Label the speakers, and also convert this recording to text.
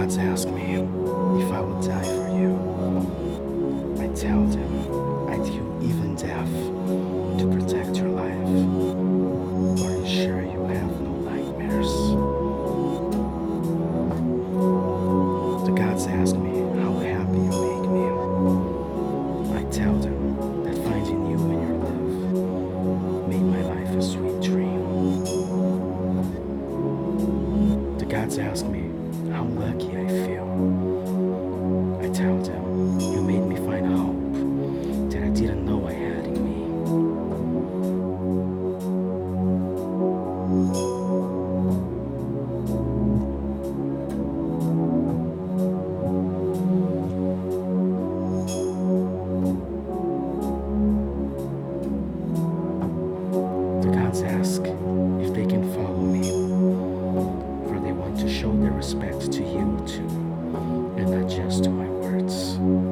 Speaker 1: gods ask me if I would die for you, I tell them I'd kill even death to protect your life or ensure you have no nightmares. The gods ask me how happy you make me. I tell them that finding you and your love made my life a sweet dream. The gods ask me how lucky I feel. I tell them you made me find hope that I didn't know I had in me. The gods ask if they can follow me, for they want to show their respect to you too, and not just to my words.